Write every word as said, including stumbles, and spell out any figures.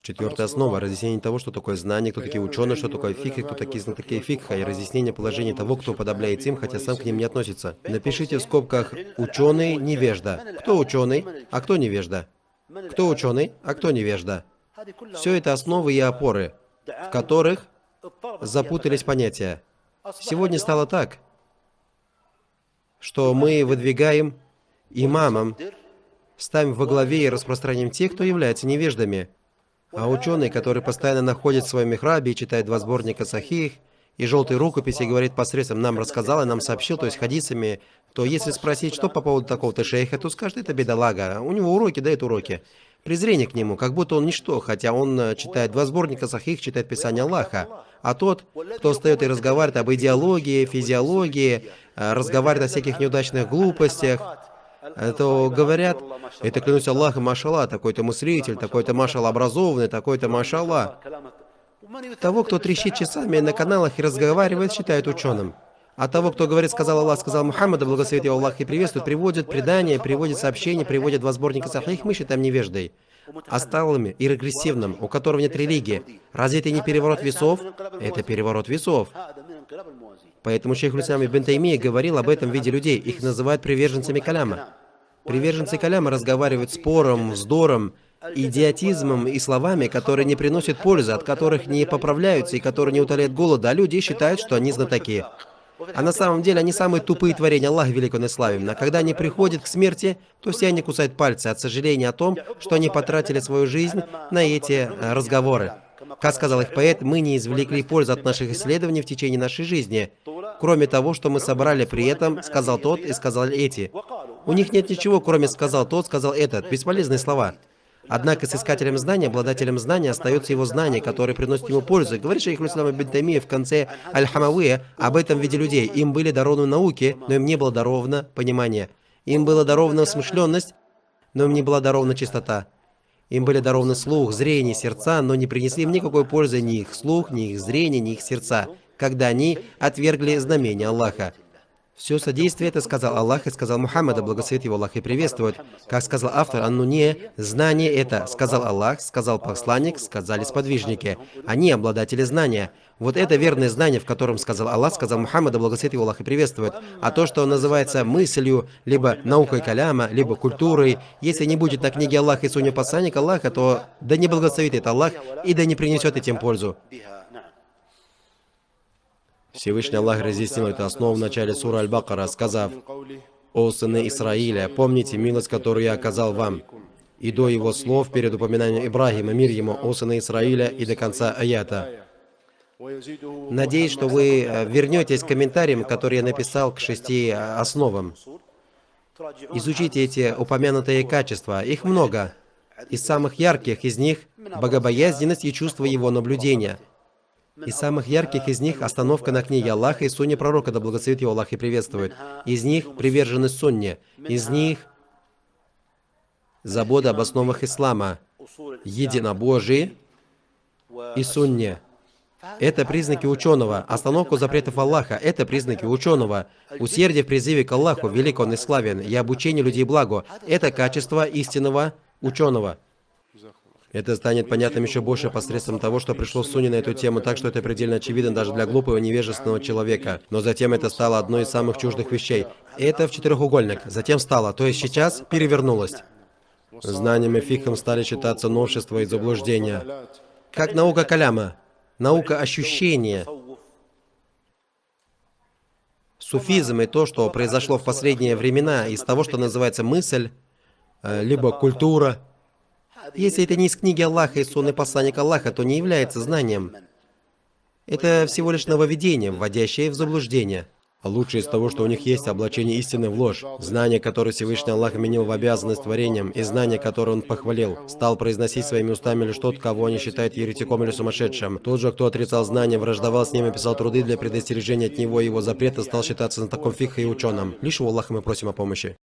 Четвертая основа — разъяснение того, что такое знание, кто такие ученые, что такое фикх и кто такие знатоки фикха, и разъяснение положения того, кто уподобляется им, хотя сам к ним не относится. Напишите в скобках «ученый, невежда». Кто ученый, а кто невежда? Кто ученый, а кто невежда? Все это основы и опоры, в которых запутались понятия. Сегодня стало так, что мы выдвигаем имамам, ставим во главе и распространяем тех, кто является невеждами. А ученый, который постоянно находит в своем михрабе и читает два сборника сахих и желтые рукописи, и говорит посредством «нам рассказал» и «нам сообщил», то есть хадисами, то если спросить, что по поводу такого-то шейха, то скажет, это бедолага, у него уроки дают уроки. Презрение к нему, как будто он ничто, хотя он читает два сборника сахих, читает Писание Аллаха. А тот, кто встает и разговаривает об идеологии, физиологии, разговаривает о всяких неудачных глупостях, то говорят, это клянусь Аллахом, машалла, такой-то мыслитель, такой-то машалла образованный, такой-то машалла. Того, кто трещит часами на каналах и разговаривает, считают ученым. А того, кто говорит, сказал Аллах, сказал Мухаммад, да благословит его Аллах и приветствует, приводит предания, приводит сообщения, приводит два сборника сахих, мы считаем невеждой. Осталыми и регрессивным, у которого нет религии. Разве это не переворот весов? Это переворот весов. Поэтому шейх Ислам ибн Таймия говорил об этом в виде людей. Их называют приверженцами каляма. Приверженцы каляма разговаривают спором, вздором, идиотизмом и словами, которые не приносят пользы, от которых не поправляются и которые не утоляют голода, а люди считают, что они знатоки. А на самом деле они самые тупые творения, Аллах велик он и славен. А когда они приходят к смерти, то все они кусают пальцы от сожаления о том, что они потратили свою жизнь на эти разговоры. Как сказал их поэт, мы не извлекли пользу от наших исследований в течение нашей жизни, кроме того, что мы собрали при этом, сказал тот и сказал эти. У них нет ничего, кроме сказал тот, сказал этот. Бесполезные слова. Однако с искателем знания, обладателем знания, остается его знание, которое приносит ему пользу. Говорит шейх Ислам ибн Таймия в конце Аль-Хамавия об этом виде людей. Им были дарованы науки, но им не было даровано понимание. Им была дарована смышленность, но им не была дарована чистота. Им были дарованы слух, зрение, сердца, но не принесли им никакой пользы ни их слух, ни их зрение, ни их сердца, когда они отвергли знамения Аллаха. Все содействие это сказал Аллах и сказал Мухаммад, да благословит его Аллах и приветствует. Как сказал автор Ан-Нуния, знание это сказал Аллах, сказал посланник, сказали сподвижники. Они обладатели знания. Вот это верное знание, в котором сказал Аллах, сказал Мухаммад, да благословит его Аллах и приветствует. А то, что называется мыслью, либо наукой каляма, либо культурой, если не будет на книге Аллаха и сунне посланника Аллаха, то да не благословит это Аллах и да не принесет этим пользу. Всевышний Аллах разъяснил эту основу в начале суры Аль-Бакара, сказав: «О сыны Исраиля, помните милость, которую я оказал вам». И до его слов, перед упоминанием Ибрахима, мир ему, «О сыны Исраиля», и до конца аята. Надеюсь, что вы вернетесь к комментариям, которые я написал к шести основам. Изучите эти упомянутые качества, их много. Из самых ярких из них – богобоязненность и чувство его наблюдения. Из самых ярких из них – остановка на книге Аллаха и сунне пророка, да благословит его Аллах и приветствует. Из них – приверженность сунне. Из них – забота об основах ислама, единобожии и сунне. Это признаки ученого. Остановку запретов Аллаха – это признаки ученого. Усердие в призыве к Аллаху, велик он и славен, и обучение людей благу – это качество истинного ученого. Это станет понятным еще больше посредством того, что пришло в сунне на эту тему, так что это предельно очевидно даже для глупого невежественного человека. Но затем это стало одной из самых чуждых вещей. Это в четырехугольник. Затем стало, то есть сейчас перевернулось. Знанием и фикхом стали считаться новшества и заблуждения. Как наука каляма, наука ощущения. Суфизм и то, что произошло в последние времена из того, что называется мысль, либо культура. Если это не из книги Аллаха и сунны посланника Аллаха, то не является знанием. Это всего лишь нововведение, вводящее в заблуждение. Лучшее из того, что у них есть, облачение истины в ложь. Знание, которое Всевышний Аллах вменил в обязанность творением, и знание, которое Он похвалил, стал произносить своими устами лишь тот, кого они считают еретиком или сумасшедшим. Тот же, кто отрицал знания, враждовал с ними, писал труды для предостережения от него и его запрета, стал считаться знатоком фикха и ученым. Лишь у Аллаха мы просим о помощи.